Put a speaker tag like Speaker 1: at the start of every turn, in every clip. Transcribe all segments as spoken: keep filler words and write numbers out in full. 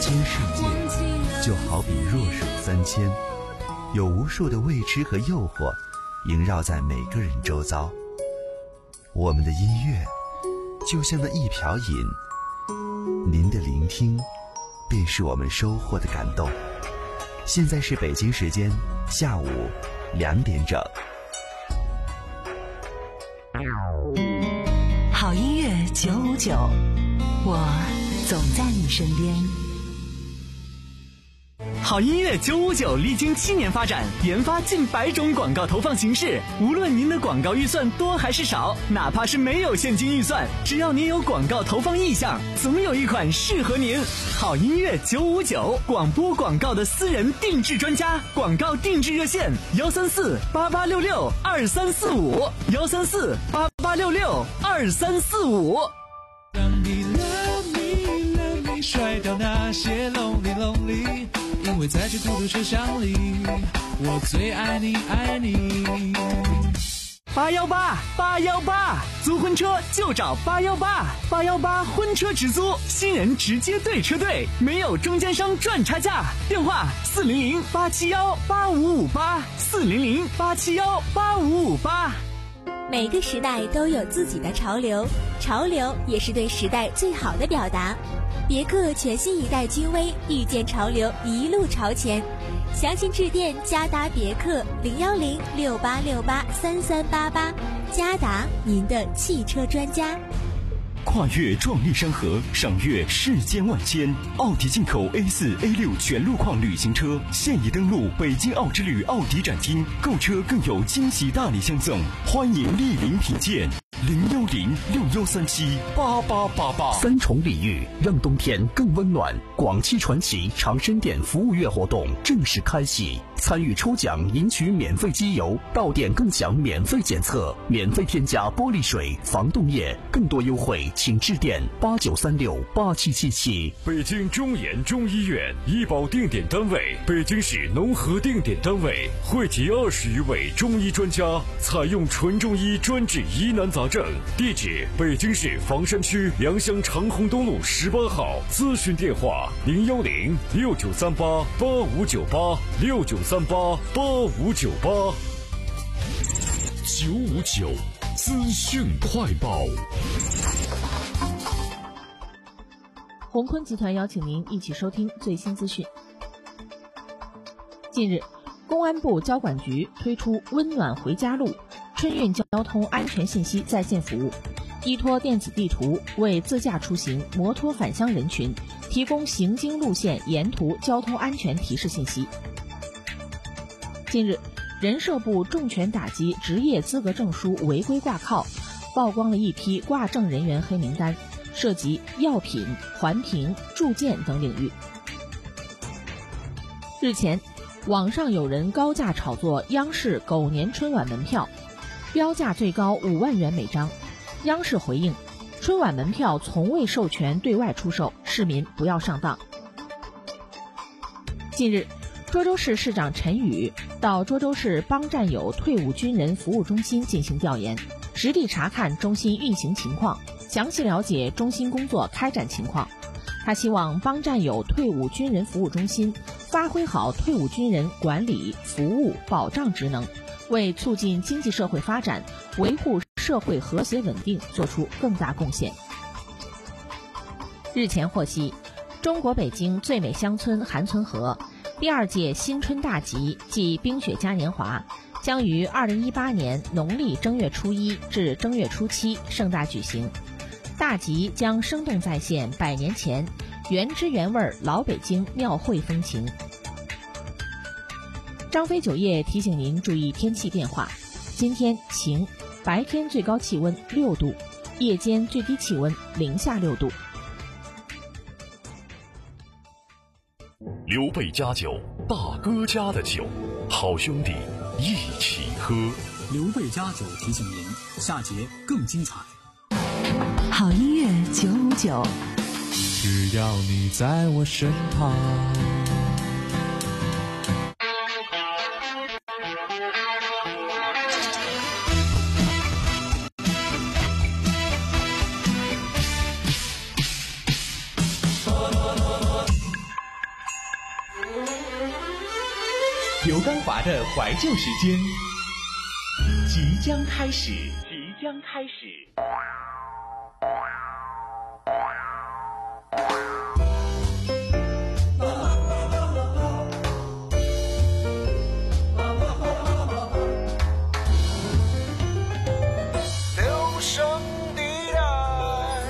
Speaker 1: 千世界就好比弱水三千，有无数的未知和诱惑萦绕在每个人周遭。我们的音乐就像那一瓢饮，您的聆听便是我们收获的感动。现在是北京时间下午两点整。
Speaker 2: 好音乐九五九，我总在你身边。
Speaker 3: 好音乐九五九历经七年发展，研发近百种广告投放形式。无论您的广告预算多还是少，哪怕是没有现金预算，只要您有广告投放意向，总有一款适合您。好音乐九五九，广播广告的私人定制专家，广告定制热线幺三四八八六六二三四五幺三四八八六六二三四五。
Speaker 4: 让你 love me love me 甩掉那些 lonely lonely，因为在这孤独车厢里，我最爱你爱你。
Speaker 3: 八幺八八幺八，租婚车就找八幺八八幺八婚车直租，新人直接对车队，没有中间商赚差价。电话四零零八七幺八五五八四零零八七幺八五五八。
Speaker 5: 每个时代都有自己的潮流，潮流也是对时代最好的表达。别克全新一代君威，遇见潮流，一路朝前。详情致电嘉达别克零幺零六八六八三三八八，嘉达您的汽车专家。
Speaker 6: 跨越壮丽山河，赏阅世间万千。奥迪进口 A 四 A 六 全路况旅行车现已登陆北京奥之旅奥迪展厅，购车更有惊喜大礼相赠，欢迎莅临品鉴。零幺零六幺三七八八八八。
Speaker 7: 三重礼遇，让冬天更温暖。广汽传祺长生店服务月活动正式开启，参与抽奖赢取免费机油，到店更享免费检测，免费添加玻璃水、防冻液，更多优惠请致电八九三六八七七七。
Speaker 8: 北京中研中医院医保定点单位，北京市农合定点单位，汇集二十余位中医专家，采用纯中医专治疑难杂症。地址：北京市房山区良乡长虹东路十八号。咨询电话：零幺零六九三八八五九八六九三八八五九八。
Speaker 9: 九五九资讯快报。
Speaker 10: 宏坤集团邀请您一起收听最新资讯。近日，公安部交管局推出温暖回家路春运交通安全信息在线服务，依托电子地图，为自驾出行、摩托返乡人群提供行经路线沿途交通安全提示信息。近日，人社部重拳打击职业资格证书违规挂靠，曝光了一批挂证人员黑名单，涉及药品、环评、铸件等领域。日前，网上有人高价炒作央视狗年春晚门票，标价最高五万元每张。央视回应，春晚门票从未授权对外出售，市民不要上当。近日，涿州市市长陈宇到涿州市帮战友退伍军人服务中心进行调研，实地查看中心运行情况，详细了解中心工作开展情况。他希望帮战友退伍军人服务中心发挥好退伍军人管理、服务、保障职能，为促进经济社会发展、维护社会和谐稳定做出更大贡献。日前获悉，中国北京最美乡村韩村河第二届新春大集暨冰雪嘉年华将于二零一八年农历正月初一至正月初七盛大举行。大集将生动再现百年前原汁原味老北京庙会风情。张飞酒业提醒您注意天气变化，今天晴，白天最高气温六度，夜间最低气温零下六度。
Speaker 9: 刘备家酒，大哥家的酒，好兄弟一起喝。
Speaker 11: 刘备家酒提醒您，下节更精彩。
Speaker 2: 好音乐九五九，
Speaker 4: 只要你在我身旁。
Speaker 12: 刚华的怀旧时间即将开始，即将开始。
Speaker 13: 留声的爱，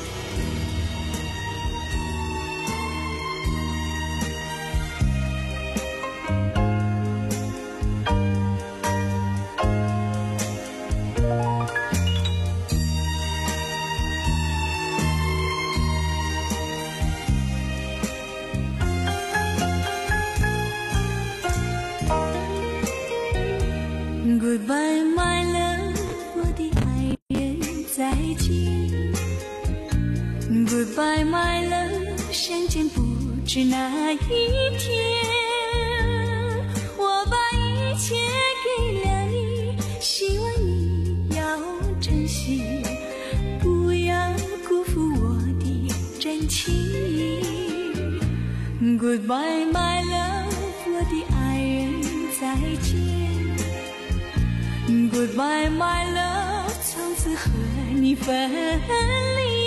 Speaker 14: Goodbye, my love， 我的爱人，再见。Goodbye, my love， 相见不知哪一天。我把一切给了你，希望你要珍惜，不要辜负我的真情。Goodbye, my love， 我的爱人，再见。Goodbye, my love， 从此和你分离。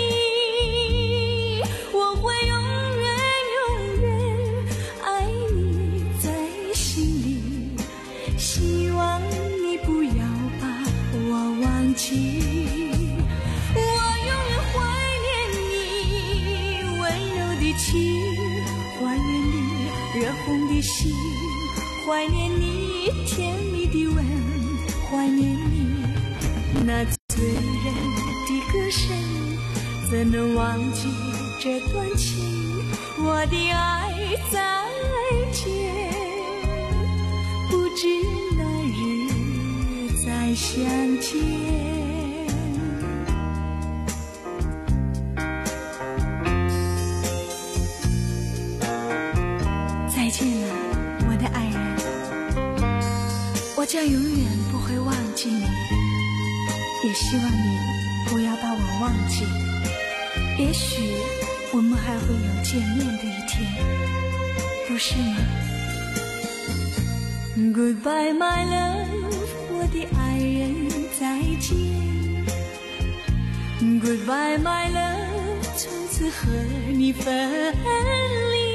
Speaker 14: 我会永远永远爱你在心里，希望你不要把我忘记。我永远怀念你温柔的情，怀念你热红的心，怀念你甜蜜的吻，怀念你那醉人的歌声，怎能忘记这段情？我的爱再见，不知哪日再相见。再见了，我的爱人，我将永远不会忘记你，也希望你不要把我忘记。也许我们还会有见面的一天，不是吗？ Goodbye my love， 我的爱人，再见。 Goodbye my love， 从此和你分离。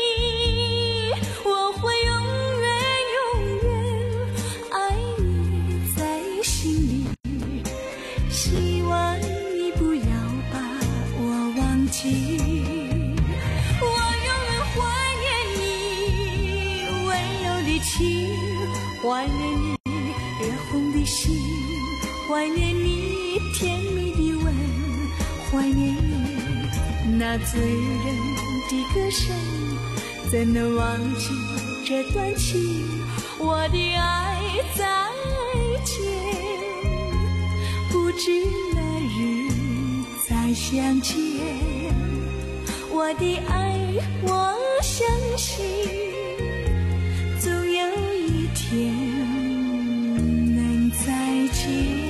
Speaker 14: 我会永远永远爱你在心里，希望你不要把我忘记。我永远怀念你温柔的情，怀念你热红的心，怀念你甜蜜的吻，怀念你那醉人的歌声，怎能忘记这段情？我的爱再见，不知哪日再相见。我的爱，我相信总有一天能再见。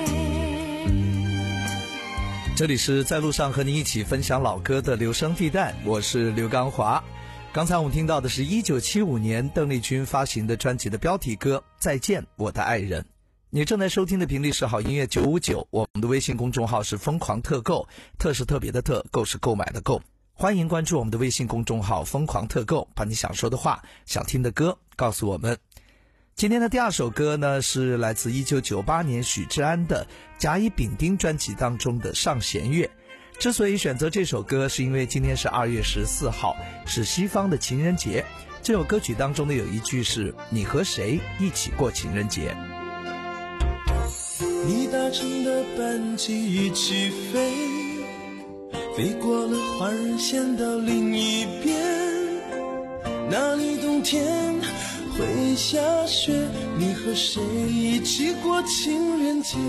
Speaker 15: 这里是在路上和你一起分享老歌的留声地带，我是刘刚华。刚才我们听到的是一九七五年邓丽君发行的专辑的标题歌《再见我的爱人》。你正在收听的频率是好音乐九五九，我们的微信公众号是疯狂特购，特是特别的特，购是购买的购。欢迎关注我们的微信公众号疯狂特购，把你想说的话、想听的歌告诉我们。今天的第二首歌呢，是来自一九九八年许志安的甲乙丙丁专辑当中的《上弦月》。之所以选择这首歌，是因为今天是二月十四号，是西方的情人节。这首歌曲当中的有一句是你和谁一起过情人节。
Speaker 16: 你搭乘的班机一起飞，飞过了花人线到另一边，那里冬天会下雪，你和谁一起过情人节？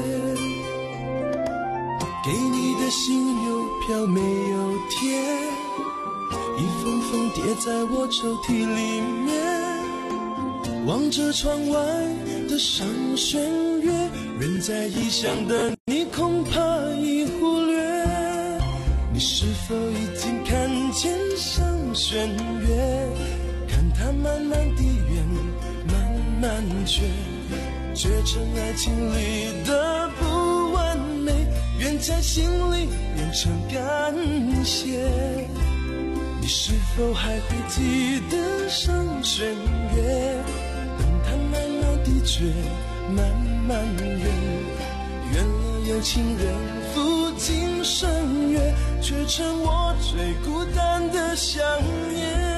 Speaker 16: 给你的信邮票没有贴，一封封叠在我抽屉里面，望着窗外的上弦月，人在异乡的你恐怕已忽略，你是否已经看见上弦月？看它慢慢地圆，慢慢却却成爱情里的不完美，愿在心里变成感谢。你是否还会记得上弦月？等它慢慢地绝，慢慢远，远了有情人赴今生约，却成我最孤单的想念。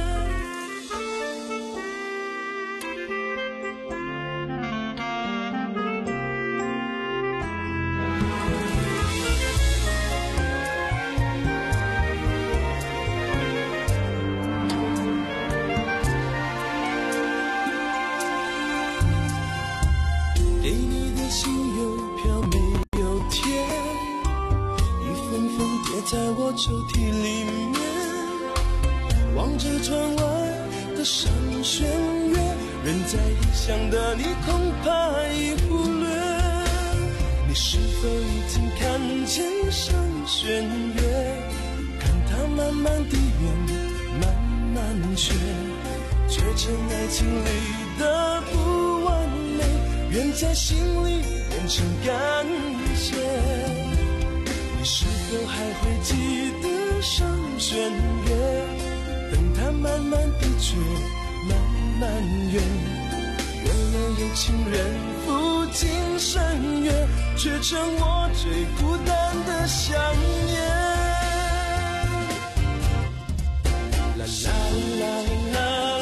Speaker 16: 给你的信邮票没有贴，一封封叠在我抽屉里面，望着窗外的上弦月，人在异乡的你恐怕已忽略。你是否已经看见上弦月？看它慢慢地圆，慢慢缺，却成爱情里的不完美，愿在心里变成感谢。你是否还会记得上弦月？等它慢慢地绝，慢慢圆，圆了有情人赴今生约，却成我最孤单的想念。啦啦啦啦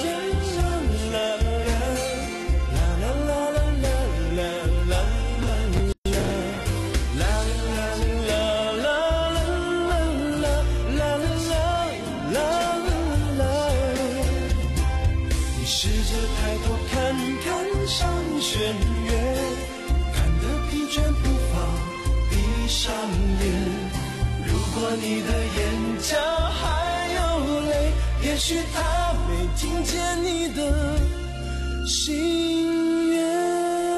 Speaker 16: 上弦月，看得疲倦不妨闭上眼。如果你的眼角还有泪，也许他没听见你的心愿。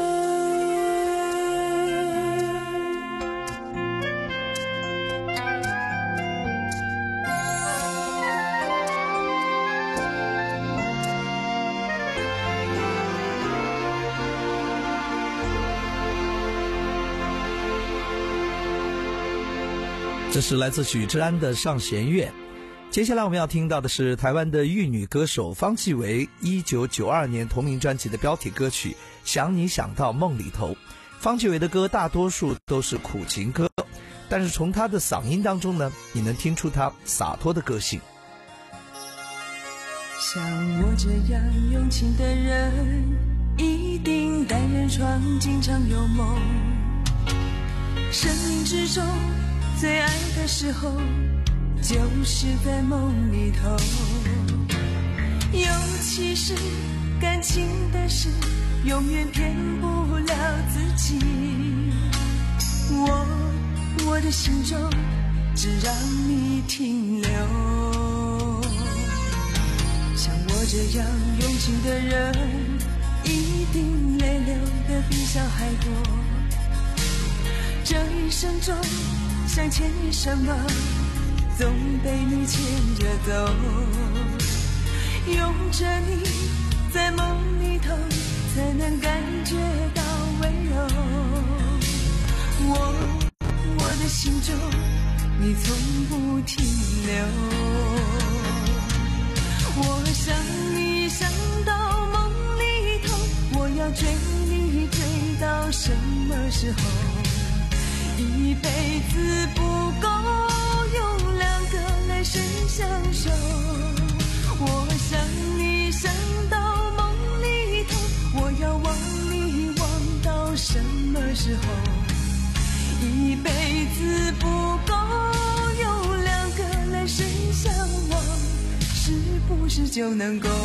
Speaker 15: 这是来自许志安的《上弦月》。接下来我们要听到的是台湾的玉女歌手方季惟一九九二年同名专辑的标题歌曲《想你想到梦里头》。方季惟的歌大多数都是苦情歌，但是从她的嗓音当中呢，你能听出她洒脱的个性。
Speaker 14: 像我这样用情的人，一定单人床经常有梦，生命之中最爱的时候，就是在梦里头。尤其是感情的事，永远骗不了自己。我我的心中只让你停留。像我这样用情的人，一定泪流得比小孩多。这一生中想牵你什么，总被你牵着走。拥着你在梦里头，才能感觉到温柔。我我的心中你从不停留。我想你想到梦里头，我要追你追到什么时候？一辈子不够用两个来生相守。我想你想到梦里头，我要忘你忘到什么时候？一辈子不够用两个来生相望，是不是就能够？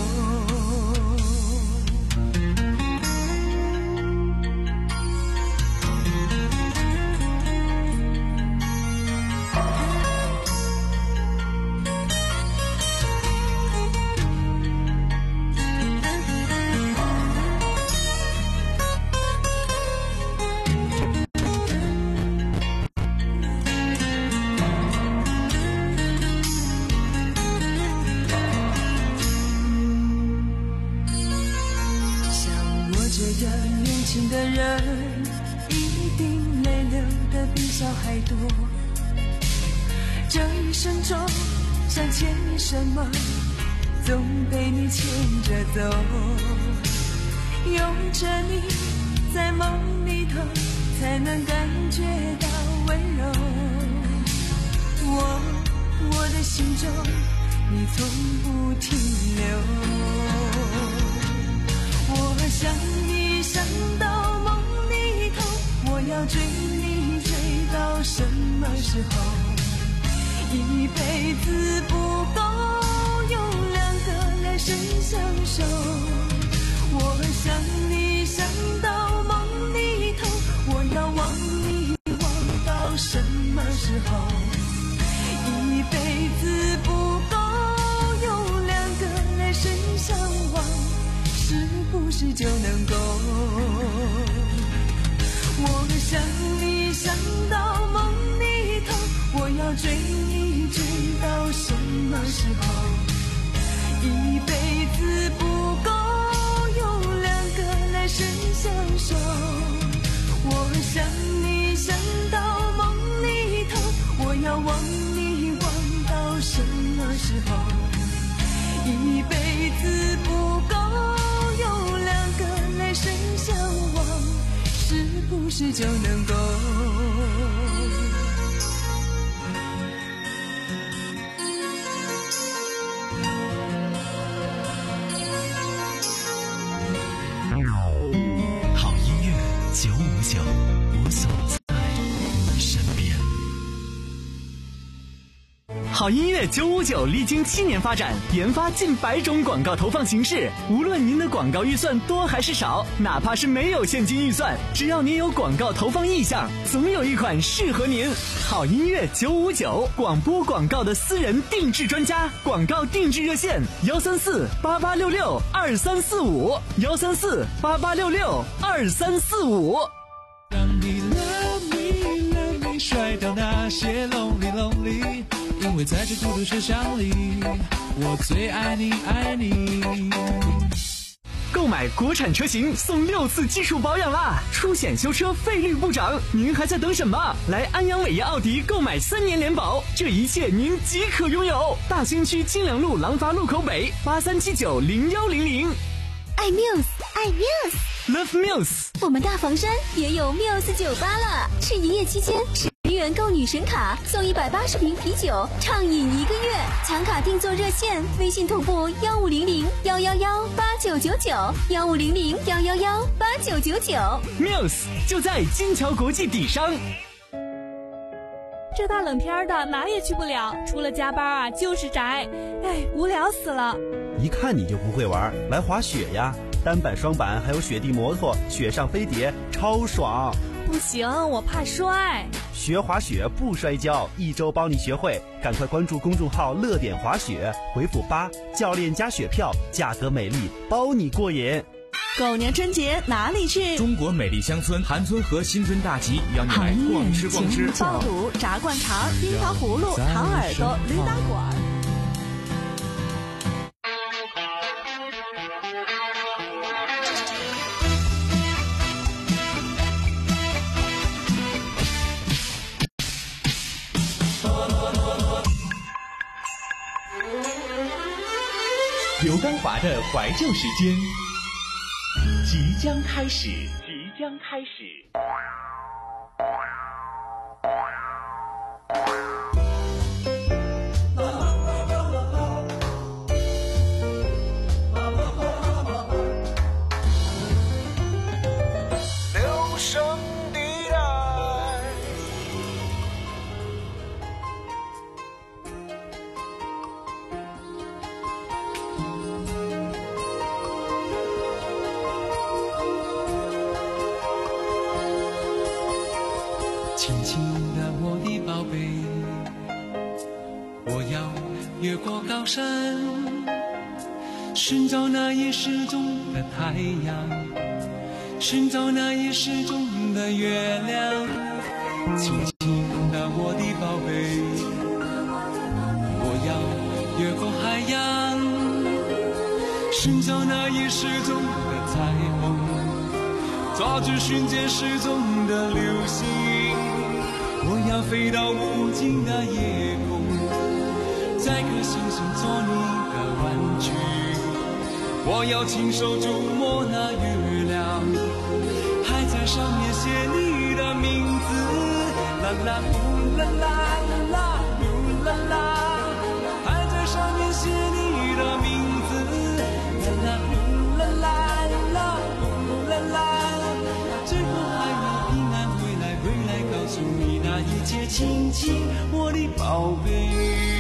Speaker 14: 一定泪流的比小孩多。这一生中想牵你什么，总被你牵着走。有着你在梦里头，才能感觉到温柔。我我的心中你从不停留。我想你想到梦里头，我要追你追到什么时候？一辈子不够用两个来生相守。我想你想到梦里头，我要忘你忘到什么时候？一辈子不够用两个来生相望，是不是就能够？我想你想到梦里头，我要追你追到什么时候？一辈子不够用两个来生相守。我想你想到梦里头，我要忘你忘到什么时候？一辈子不够用两个来生相望，是不是就能够？
Speaker 3: 九五九，我走在你身边。好音乐九五九历经七年发展，研发近百种广告投放形式。无论您的广告预算多还是少，哪怕是没有现金预算，只要您有广告投放意向，总有一款适合您。好音乐九五九，广播广告的私人定制专家，广告定制热线：幺三四八八六六二三四五，幺三四八八六六二三四五。
Speaker 4: 让你 love me love me 甩掉那些 lonely lonely， 因为在这孤独车厢里，我最爱你爱你。
Speaker 3: 购买国产车型送六次技术保养啦，出险修车费率不涨，您还在等什么？来安阳伟业奥迪购买三年联保，这一切您即可拥有。大兴区清凉路廊坊路口北八三七九零幺零零。
Speaker 5: 爱 Muse， 爱 Muse，Love
Speaker 3: Muse。
Speaker 5: 我们大房山也有 Muse 酒吧了，是营业期间十元购女神卡送一百八十瓶啤酒，畅饮一个月。抢卡订座热线：微信同步幺五零零幺幺幺八九九九，幺五零零幺幺幺八九九九。
Speaker 3: Muse 就在金桥国际底商。
Speaker 17: 这大冷天的哪也去不了，除了加班啊就是宅，哎，无聊死了。
Speaker 18: 一看你就不会玩，来滑雪呀，单板双板还有雪地摩托，雪上飞碟超爽。
Speaker 17: 不行，我怕摔。
Speaker 18: 学滑雪不摔跤，一周帮你学会，赶快关注公众号乐点滑雪，回复八，教练加雪票，价格美丽，包你过瘾。
Speaker 19: 狗年春节哪里去？
Speaker 20: 中国美丽乡村韩村和新村大集邀你来逛吃逛吃，
Speaker 19: 爆肚、炸灌肠、冰糖葫芦、糖耳朵、驴打滚。
Speaker 12: 刘刚华的怀旧时间即将开始，即将开始。
Speaker 13: 留声的爱。
Speaker 4: 轻轻的我的宝贝，我要越过高山，寻找那已失踪的太阳，寻找那已失踪的月亮。轻轻的我的宝贝，我要越过海洋，寻找那已失踪的彩虹，走抓住瞬间失踪的流星，我要飞到无尽的夜空，在颗星星做你的玩具，我要亲手触摸那月亮，还在上面写你的名字，啦啦呼啦啦啦啦呼啦啦，还在上面写你的名字，啦啦呼啦啦啦啦呼啦啦，最后还要平安回来，回来告诉你那一切亲亲，我的宝贝。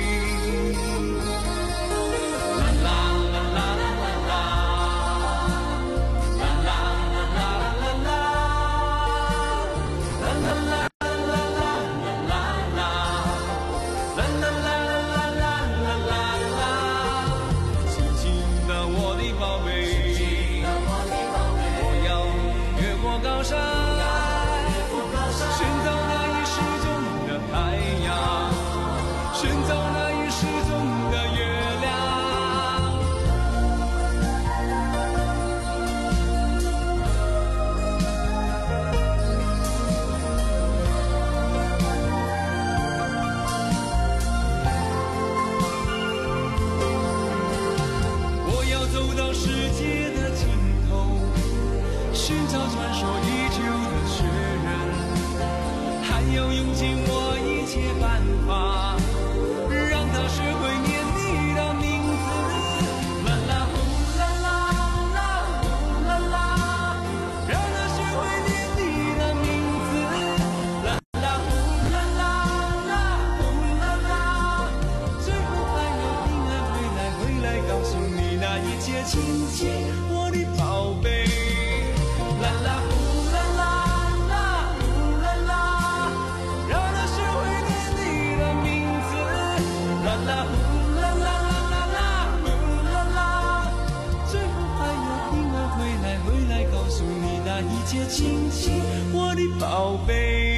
Speaker 4: 亲亲，我的宝贝。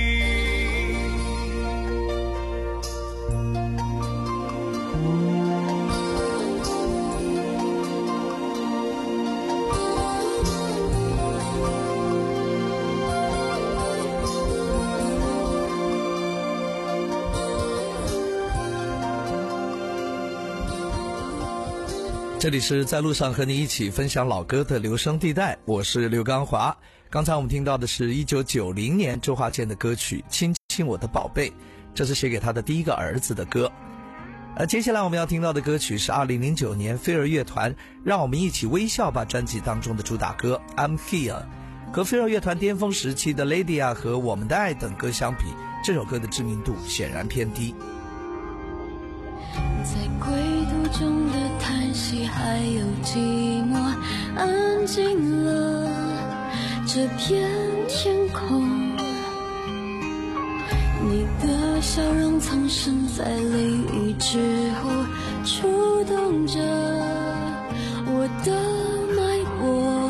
Speaker 15: 这里是在路上和你一起分享老歌的留声地带，我是刘刚华。刚才我们听到的是一九九零年周华健的歌曲《亲亲我的宝贝》，这是写给他的第一个儿子的歌。而接下来我们要听到的歌曲是二零零九年飞儿乐团《让我们一起微笑吧》专辑当中的主打歌《I'm Here》。和飞儿乐团巅峰时期的《Lady》啊和《我们的爱》等歌相比，这首歌的知名度显然偏低。
Speaker 14: 在归途中的叹息还有寂寞，安静了这片天空，你的笑容藏身在泪雨之后，触动着我的脉搏。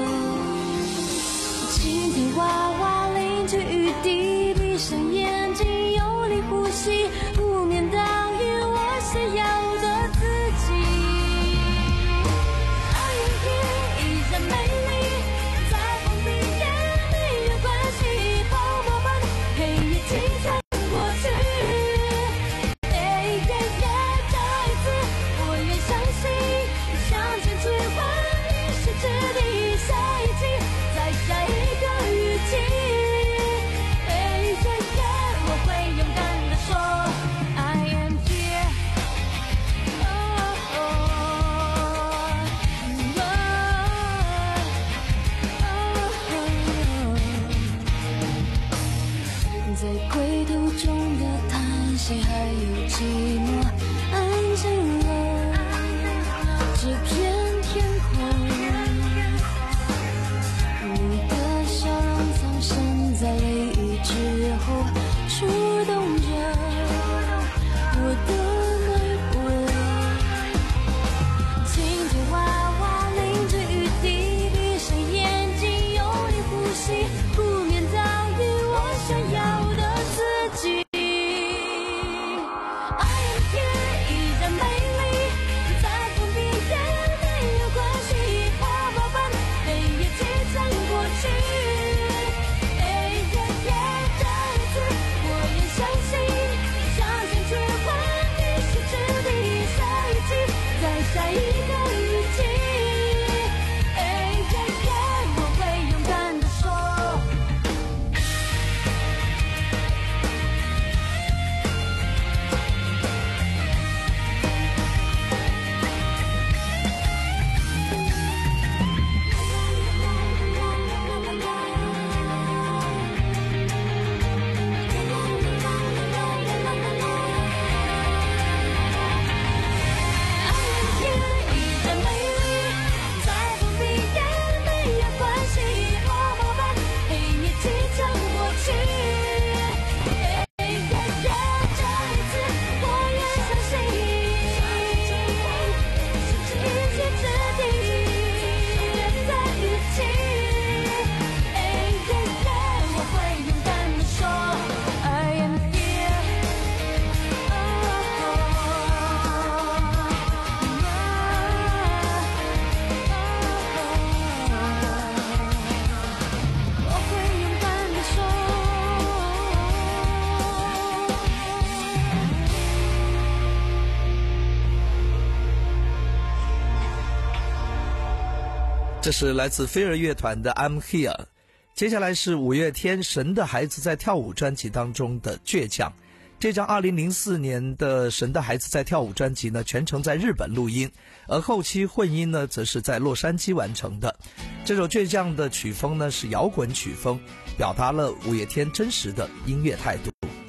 Speaker 14: 倾听哗哗淋着雨滴，闭上眼睛用力呼吸，不免当于我想要的自己。I am here， 依然美丽，在风里也没有关系，泡沫般陪你一起走过去。哎耶耶，再一次，我愿相信，向前去换一世之地，下一季，再下一个雨季。哎耶耶，我会勇敢地说 I am here。在归途中的叹息还有寂寞，安静了这片天空，你的笑容藏身在泪雨之后，触动着我的脉搏。倾听哗哗淋着雨滴，闭上眼睛用力呼吸，不免当于我想要的自己。I am here， 依然美丽，在风里也没
Speaker 15: 这是来自飞儿乐团的 I'm Here。 接下来是五月天《神的孩子在跳舞》专辑当中的倔强。这张二零零四年的《神的孩子在跳舞》专辑呢，全程在日本录音，而后期混音呢则是在洛杉矶完成的。这首倔强的曲风呢是摇滚曲风，表达了五月天真实的音乐态度。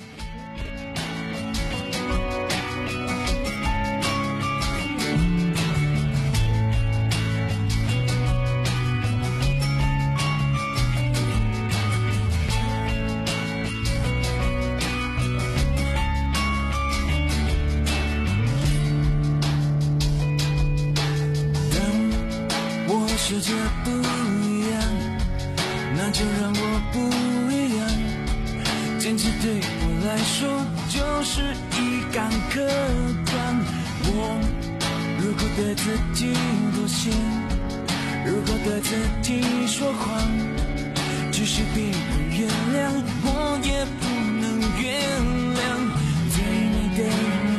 Speaker 16: 世界不一样，那就让我不一样。坚持对我来说就是一杆刻断。我如果对自己妥协，如果对自己说谎，即使别人原谅，我也不能原谅。最美的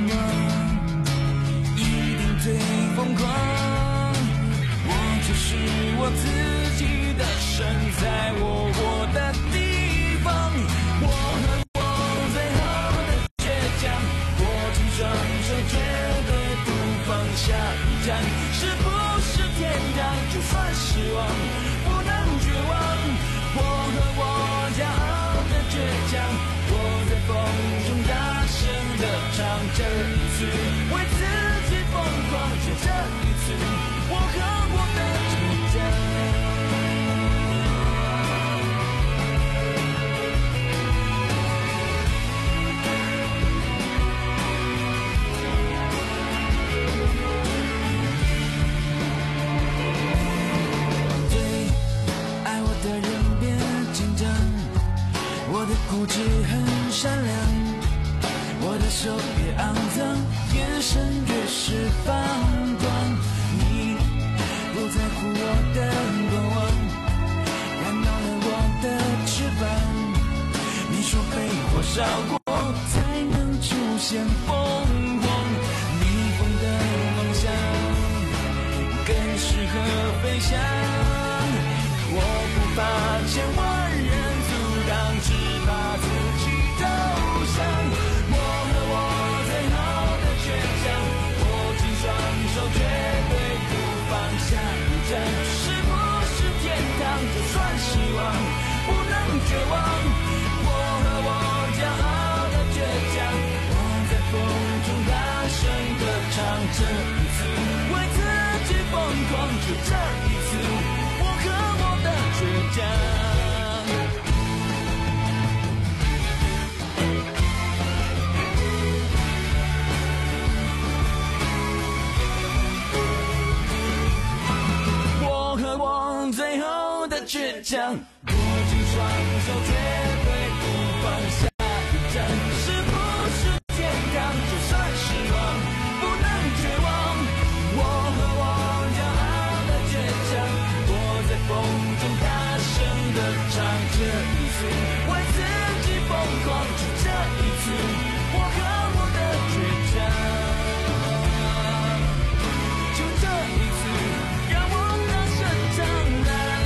Speaker 16: 愿望一定最疯狂，是我自己的神，在我活的地方。我和我最后的倔强，握紧双手绝对不放下一站。是不是天堂？就算失望，不能绝望。我和我骄傲的倔强，我在风中大声地唱。这一次为自己疯狂，就这一次，我和我的固执很善良，我的手越肮脏，眼神越是放光。你不在乎我的过往，看到了我的翅膀。你说被火烧过才能出现凤凰，逆风的方向更适合飞翔。我不怕千万人阻挡，只怕自己投降。我和我最后的倔强，握紧双手绝对不放下一站。是不是天堂？就算失望，不能绝望。我和我骄傲的倔强，我在风中大声地唱。这一次为自己疯狂，就这一次，我和我的倔强。最后的倔强，握紧双手绝对不放下一站。是不是天堂？就算失望，不能绝望。我和我骄傲的倔强，我在风中大声地唱。这一次为自己疯狂，就这一次，我和我的倔强，就这一次，让我大声唱。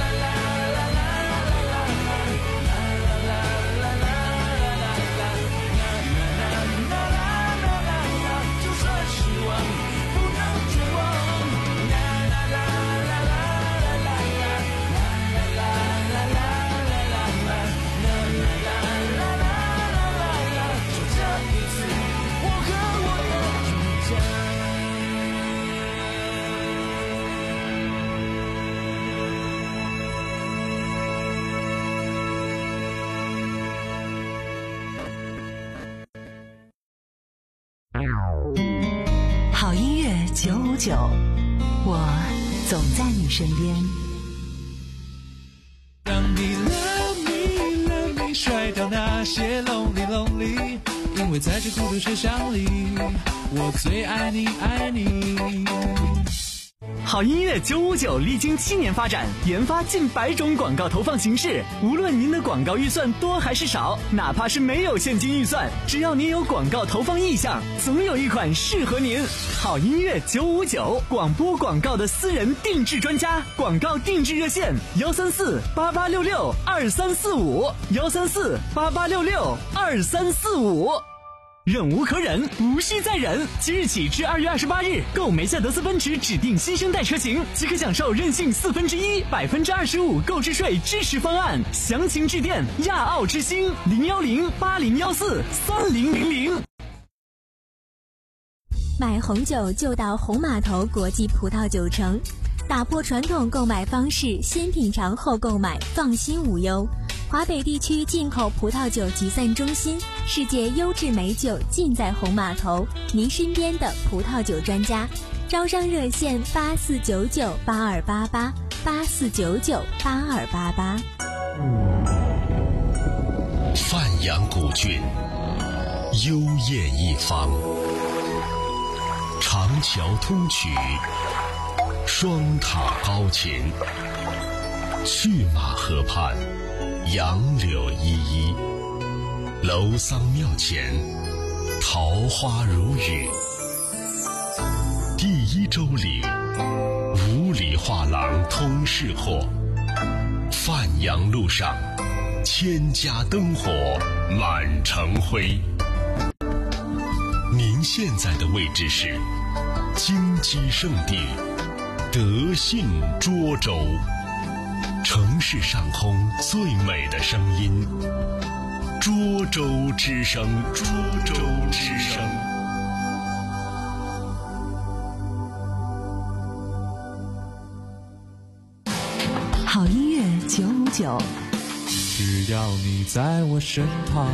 Speaker 2: 好音乐九五九，我总在你身边。
Speaker 4: 让你 love me love me 甩掉那些 lonely lonely， 因为在这孤独学校里，我最爱你爱你。
Speaker 3: 好音乐九五九历经七年发展，研发近百种广告投放形式。无论您的广告预算多还是少，哪怕是没有现金预算，只要您有广告投放意向，总有一款适合您。好音乐九五九，广播广告的私人定制专家，广告定制热线：幺三四八八六六二三四五，幺三四八八六六二三四五。忍无可忍，无需再忍。即日起至二月二十八日，购梅赛德斯奔驰指定新生代车型，即可享受任性四分之一、百分之二十五购置税支持方案。详情致电亚奥之星零幺零八零幺四三零零零。
Speaker 5: 买红酒就到红码头国际葡萄酒城，打破传统购买方式，先品尝后购买，放心无忧。华北地区进口葡萄酒集散中心，世界优质美酒尽在红码头，您身边的葡萄酒专家。招商热线八四九九八二八八八四九九八二八八。
Speaker 9: 范阳古郡，幽艳一方，长桥通衢，双塔高琴，去马河畔，杨柳依依，楼桑庙前，桃花如雨。第一洲岭，五里画廊通市货。范阳路上，千家灯火满城辉。您现在的位置是金鸡圣地德信涿州，城市上空最美的声音，涿州之声，涿州之声。
Speaker 2: 好音乐九五九，
Speaker 4: 只要你在我身旁。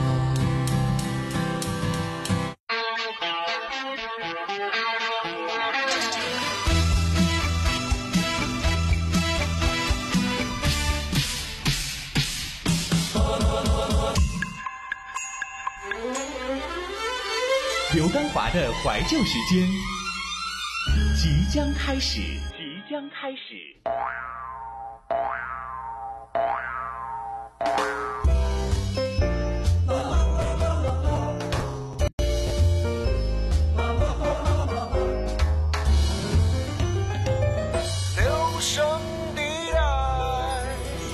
Speaker 12: 刘刚华的怀旧时间即将开始，即将开始。
Speaker 13: 留声的爱。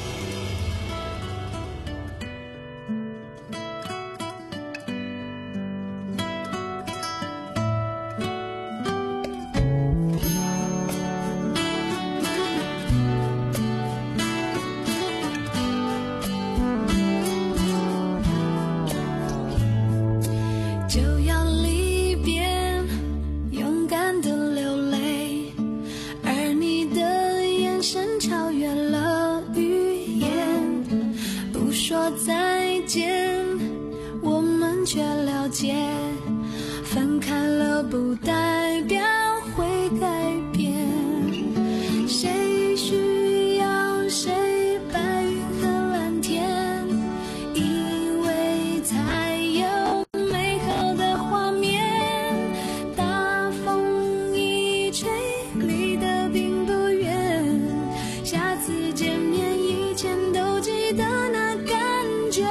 Speaker 14: 就要离别，勇敢的流泪，而你的眼神超越了语言，不说再见，我们却了解，分开了不代表会改变，谁需要谁白云和蓝天，以为才有美好的画面，大风一吹，离得并不远，下次见面以前都记得那感觉。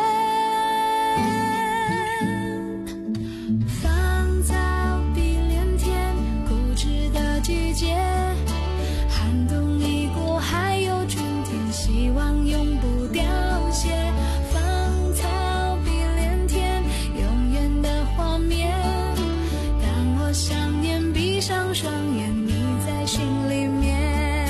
Speaker 14: 芳草碧连天，固执的季节，寒冬已过，还有春天，希望永不凋谢。芳草碧连天，永远的画面，当我想念，闭上双眼，你在心里面。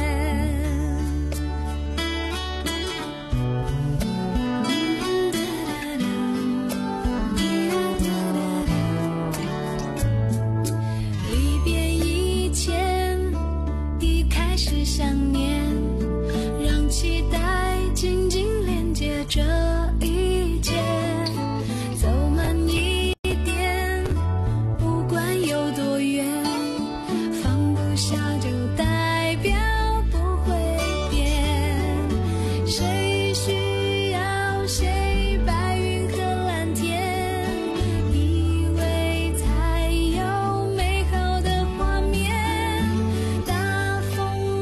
Speaker 14: 离别以前，已开始想念，让期待紧紧连接这一切，走慢一点，不管有多远，放不下就代表不会变，谁需要谁白云和蓝天，以为才有美好的画面，大风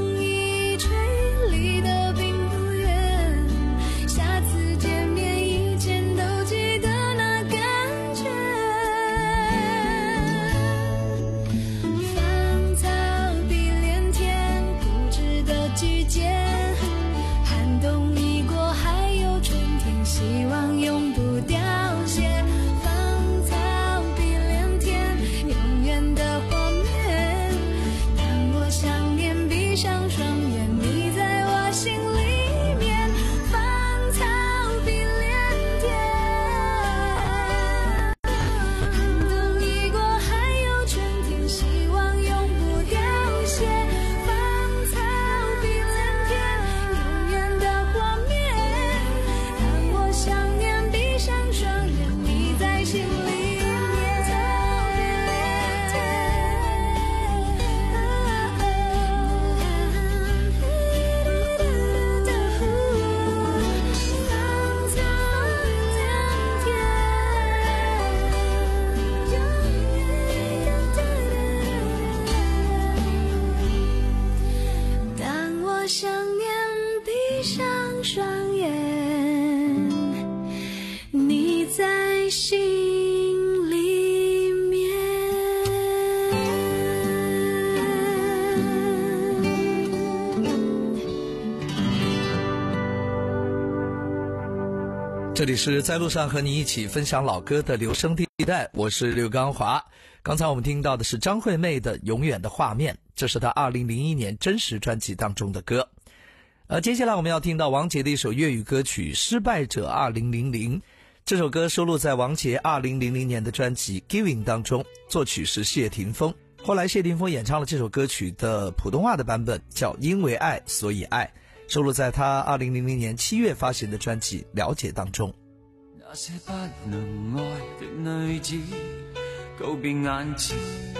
Speaker 15: 这里是在路上和你一起分享老歌的留声地带，我是刘刚华。刚才我们听到的是张惠妹的《永远的画面》，这是她二零零一年真实专辑当中的歌。呃，接下来我们要听到王杰的一首粤语歌曲《失败者二零零零》，这首歌收录在王杰二零零零年的专辑《Giving》当中，作曲是谢霆锋。后来谢霆锋演唱了这首歌曲的普通话的版本，叫《因为爱所以爱》，收录在他二零零零年七月发行的专辑《了解》当中。
Speaker 4: 那些不能愛的女子告別眼前，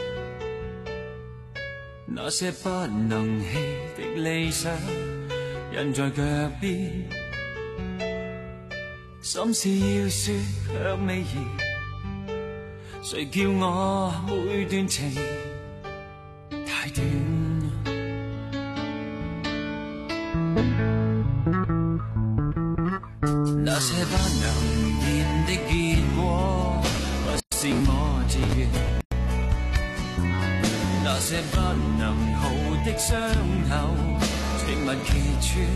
Speaker 4: 那些不能棄的理想印在腳邊，心事要說卻未言，誰叫我每段情太短。那些不能見的結果，不是我自願；那些不能好的傷口，情密揭穿。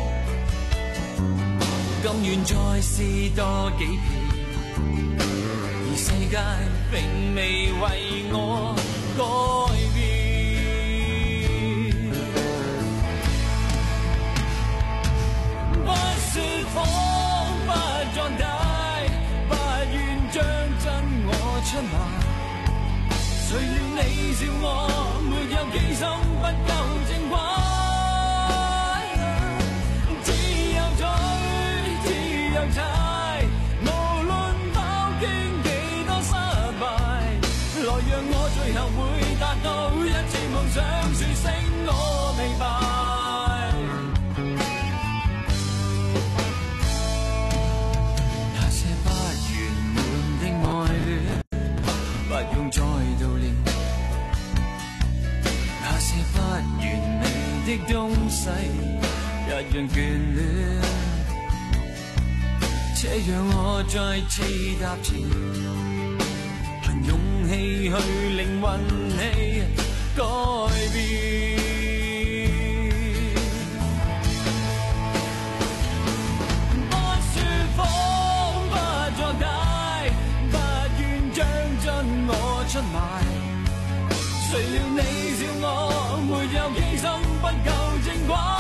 Speaker 4: 甘願再試多幾遍，而世界並未為我改變。不說謊。不壯大，不願將真我出賣，誰料你笑我沒有機心，不夠正規。只有嘴，只有踩，無論飽經幾多失敗，來讓我最後會達到一次夢想，說聲我明白。再悼念那些不完美的東西，一樣眷戀，且讓我再次踏前，憑勇氣去令運氣改變。不說謊，不作解，不願將真我出賣，誰料你笑我沒有機心，不夠正規。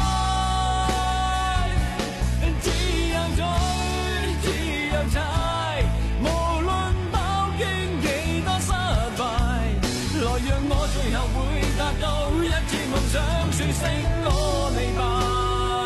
Speaker 4: 只有嘴，只有踩，無論飽經幾多失敗，來讓我最後會達到一次夢想，說聲我明白。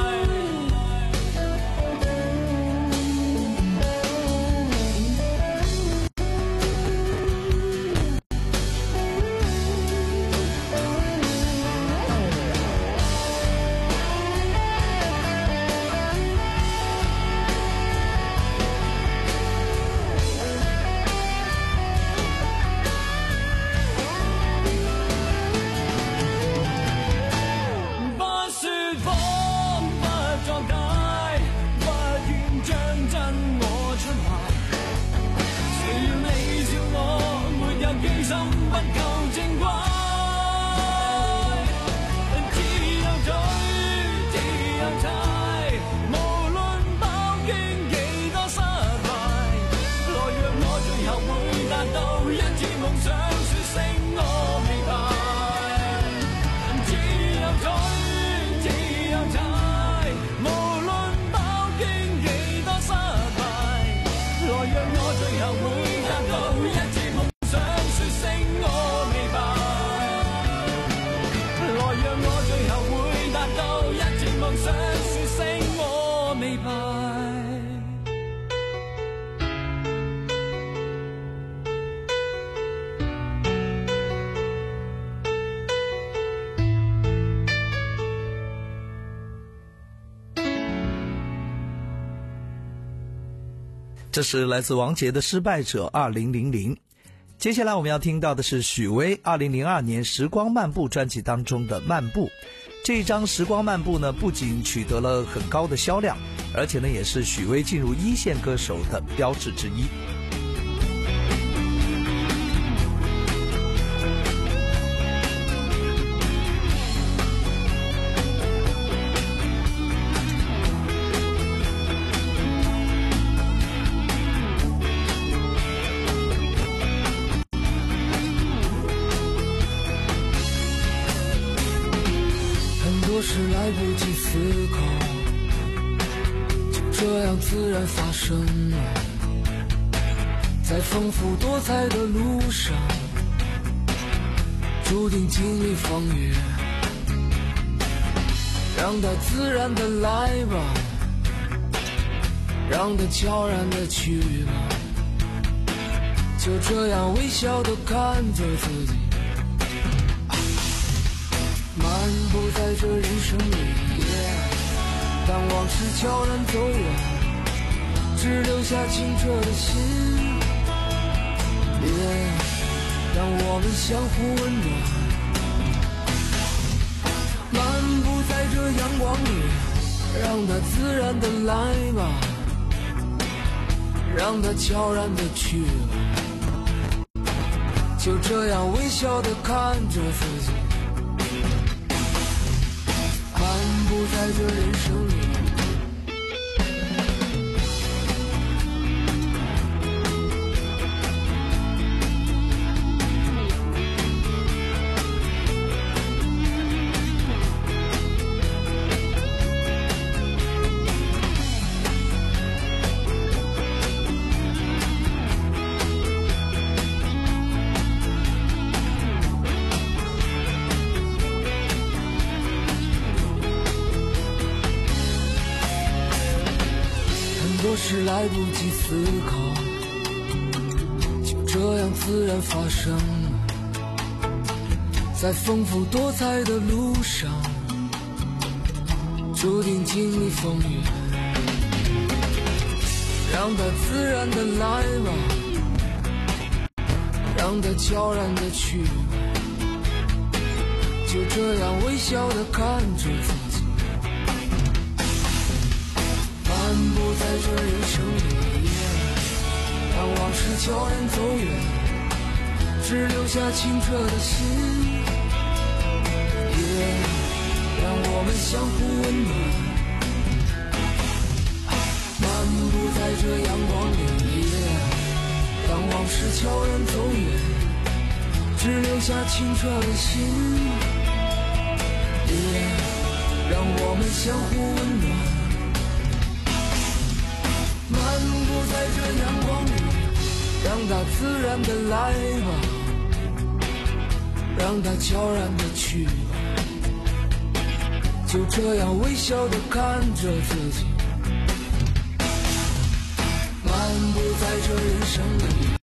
Speaker 15: 这是来自王杰的《失败者二零零零》。接下来我们要听到的是许巍二零零二年《时光漫步》专辑当中的《漫步》。这一张《时光漫步》呢，不仅取得了很高的销量，而且呢，也是许巍进入一线歌手的标志之一。
Speaker 21: 多事来不及思考，就这样自然发生了。在丰富多彩的路上，注定经历风雨，让它自然的来吧，让它悄然的去吧，就这样微笑的看着自己，漫步在这人生里，当往事悄然走远，只留下清澈的心，让我们相互温暖，漫步在这阳光里，让它自然的来吧，让它悄然的去吧，就这样微笑的看着自己，漫步在这人生里。多事来不及思考，就这样自然发生了。在丰富多彩的路上，注定经历风雨，让它自然的来吧，让它悄然的去吧，就这样微笑的看着自己，漫步在这人生里，当往事悄然走远，只留下清澈的心，也让我们相互温暖，漫步在这阳光里，当往事悄然走远，只留下清澈的心，也让我们相互温暖，漫步在这阳光里，让它自然的来吧，让它悄然的去吧，就这样微笑的看着自己，漫步在这人生里。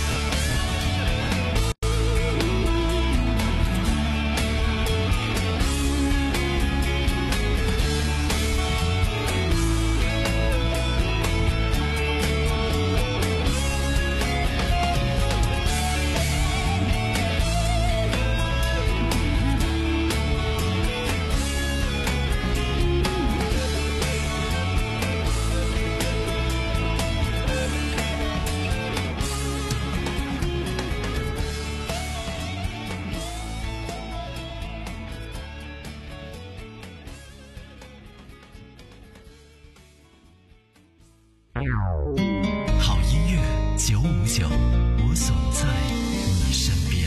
Speaker 1: 好音乐九五九，我总在你身边。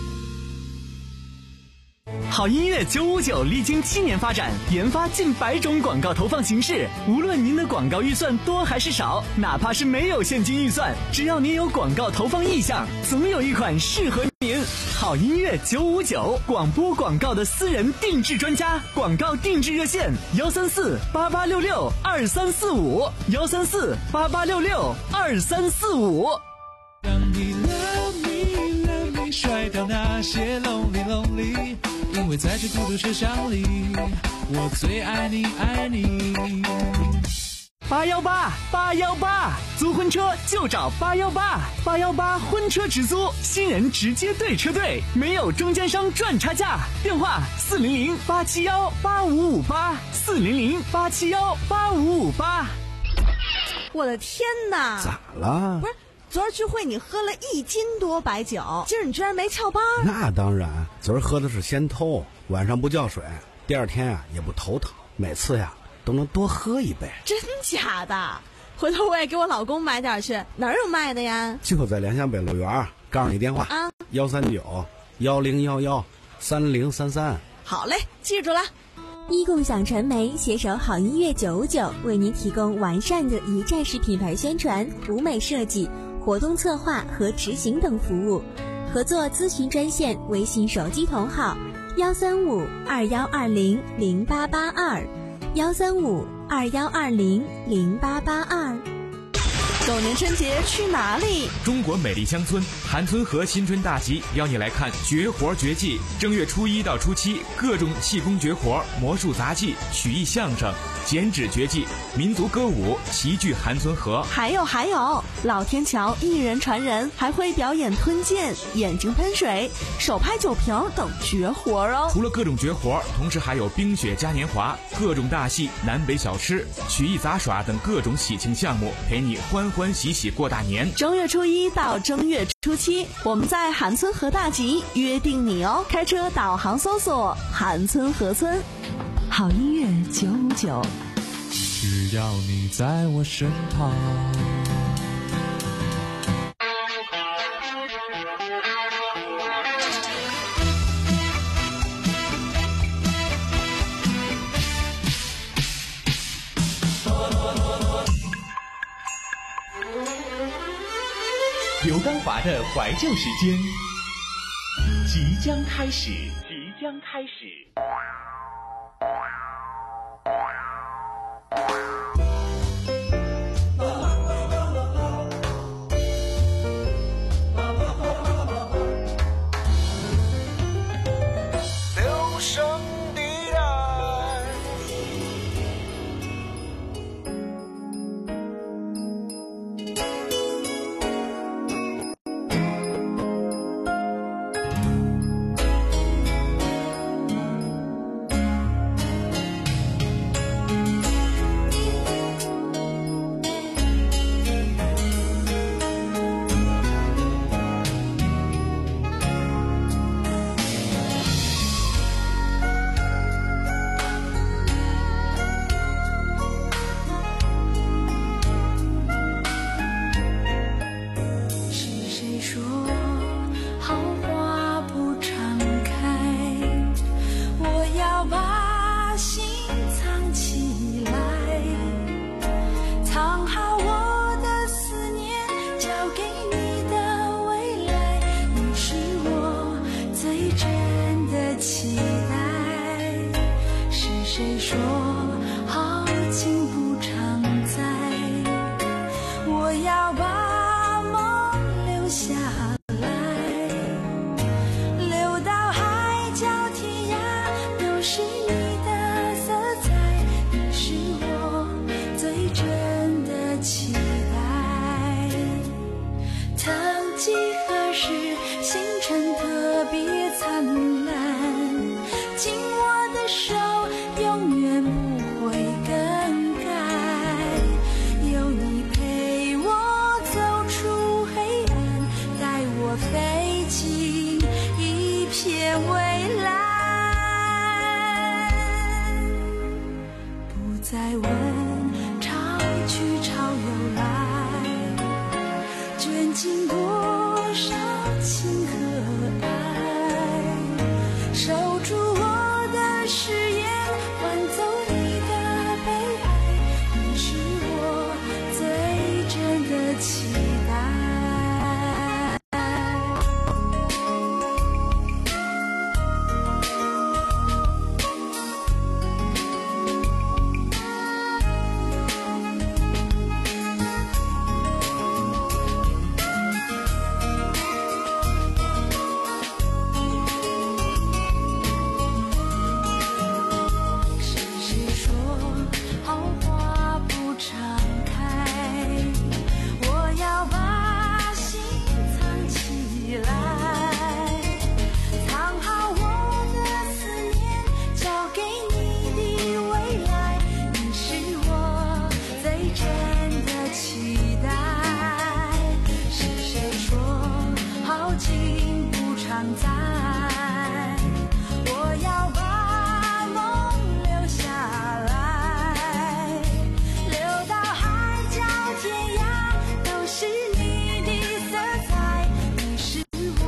Speaker 3: 好音乐九五九历经七年发展，研发近百种广告投放形式。无论您的广告预算多还是少，哪怕是没有现金预算，只要您有广告投放意向，总有一款适合您。好音乐九五九，广播广告的私人定制专家，广告定制热线：幺三四八八六六二三四五，幺三四八八六六二三四五。
Speaker 4: 让你 love me love me， 甩掉那些 lonely lonely， 因为在这孤独车厢里，我最爱你爱你。
Speaker 3: 八幺八八幺八，租婚车就找八幺八，八幺八婚车直租，新人直接对车队，没有中间商赚差价。电话四零零八七幺八五五八，四零零八七幺八五五八。
Speaker 19: 我的天哪！
Speaker 22: 咋了？
Speaker 19: 不是，昨儿聚会你喝了一斤多白酒，今儿你居然没翘班？
Speaker 22: 那当然，昨儿喝的是先偷，晚上不叫水，第二天啊也不头疼，每次呀都能多喝一杯。
Speaker 19: 真假的？回头我也给我老公买点去，哪儿有卖的呀？
Speaker 22: 就在联想北路园，告诉你电话啊，幺三九幺零幺幺三零三三。
Speaker 19: 好嘞，记住了。
Speaker 5: 一共享传媒携手好音乐九五九，为您提供完善的一站式品牌宣传、舞美设计、活动策划和执行等服务。合作咨询专线：微信手机同号幺三五二幺二零零八八二，幺三五二幺二零零八八二。
Speaker 6: 狗年春节去哪里？
Speaker 20: 中国美丽乡村韩村河新春大集邀你来看绝活绝技。正月初一到初七，各种气功绝活、魔术杂技、曲艺相声、剪纸绝技、民族歌舞齐聚韩村河。
Speaker 6: 还有还有，老天桥一人传人还会表演吞剑、眼睛喷水、手拍酒瓶等绝活哦。
Speaker 20: 除了各种绝活，同时还有冰雪嘉年华、各种大戏、南北小吃、曲艺杂耍等各种喜庆项目，陪你欢欢喜喜过大年。
Speaker 6: 正月初一到正月初七，我们在韩村河大集约定你哦。开车导航搜索韩村河村。
Speaker 2: 好音乐九五九，
Speaker 4: 只要你在我身旁。
Speaker 12: 刘刚华的怀旧时间即将开始，即将开始。
Speaker 13: 留声地带。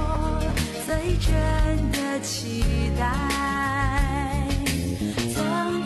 Speaker 14: 最真的期待，曾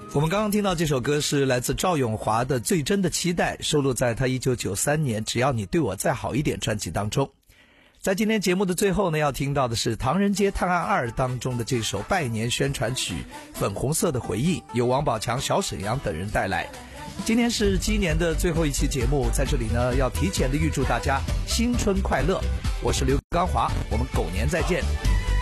Speaker 15: 我们刚刚听到这首歌是来自赵咏华的《最真的期待》，收录在他一九九三年《只要你对我再好一点》专辑当中。在今天节目的最后呢，要听到的是《唐人街探案二》当中的这首拜年宣传曲《粉红色的回忆》，由王宝强、小沈阳等人带来。今天是鸡年的最后一期节目，在这里呢要提前的预祝大家新春快乐。我是刘刚华，我们狗年再见。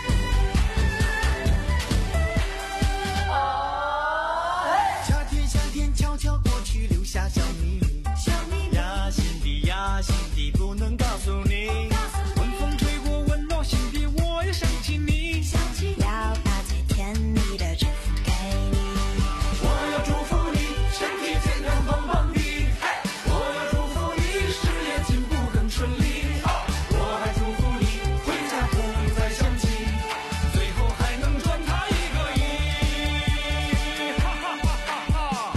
Speaker 7: 夏天夏天悄悄过去，留下小秘密，小秘密呀，心底呀，心底不能告诉你。温风吹过，温暖心底，我也想起你，想起
Speaker 14: 要把最甜蜜的祝福给你。
Speaker 7: 我要祝福你，身体健康棒棒的。我要祝福你，事业进步更顺利。我还祝福你，回家不用再想起，最后还能赚他一个亿。哈哈哈哈哈！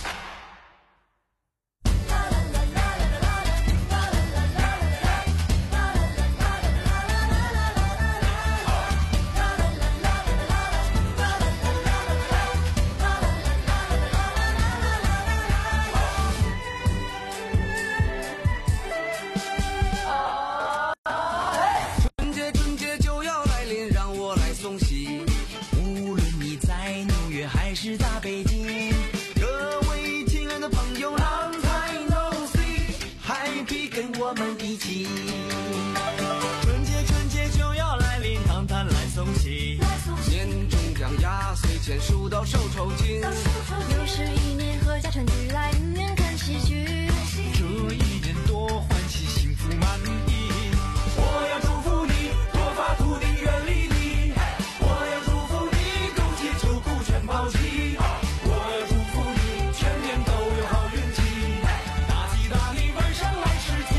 Speaker 7: 春节春节就要来临，让我来送喜。无论你在纽约还是大北京，各位亲爱的朋友 ，Long time no see，Happy 跟我们一起。春节春节就要来临，谈谈来送喜。年终奖压岁钱数到手抽筋，
Speaker 14: 又是一年合家团聚，来人人看喜剧。
Speaker 7: 这一年多欢喜，幸福满意。我要祝福你，多发土地远离你。我要祝福你，苟且就苦全抛弃。我要祝福你，全年都有好运气，大吉大利，晚上来吃鸡。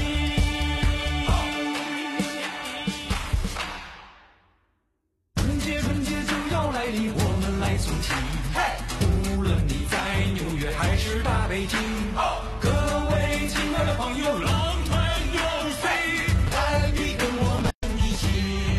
Speaker 7: 春节春节就要来临，我们来送喜。无论你在纽约还是大北京，各位亲爱的朋友，Long time no see，Happy 跟我们一起。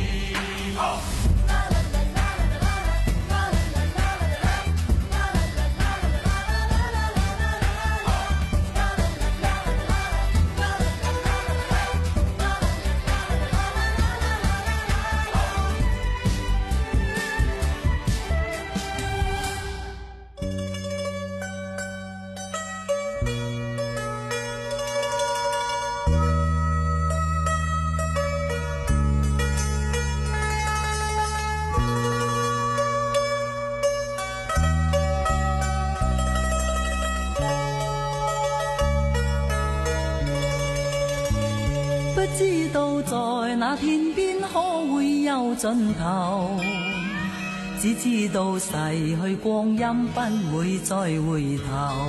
Speaker 8: 不知道在那天邊可會有盡頭，只知道逝去光陰不會再回頭。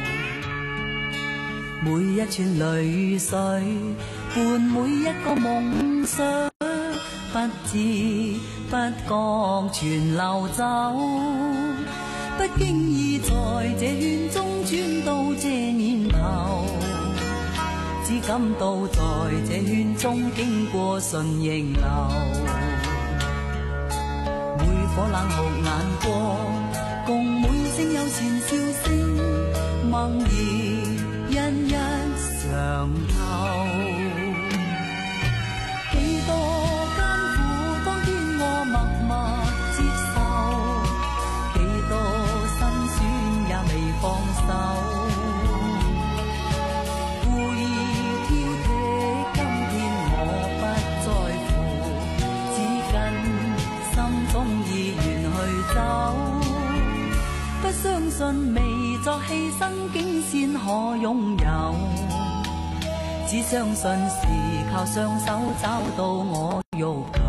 Speaker 8: 每一串淚水伴每一個夢想，不知不覺全流走。不經意在這圈中轉到這年頭，只感到在這圈中經過順逆流，每顆冷酷眼光，共每聲友善笑聲，默然一一嘗透。幾多艱苦，當天我默默接受，幾多辛酸也未放手。不相信未作犧牲竟先可擁有，只相信是靠雙手找到我欲求。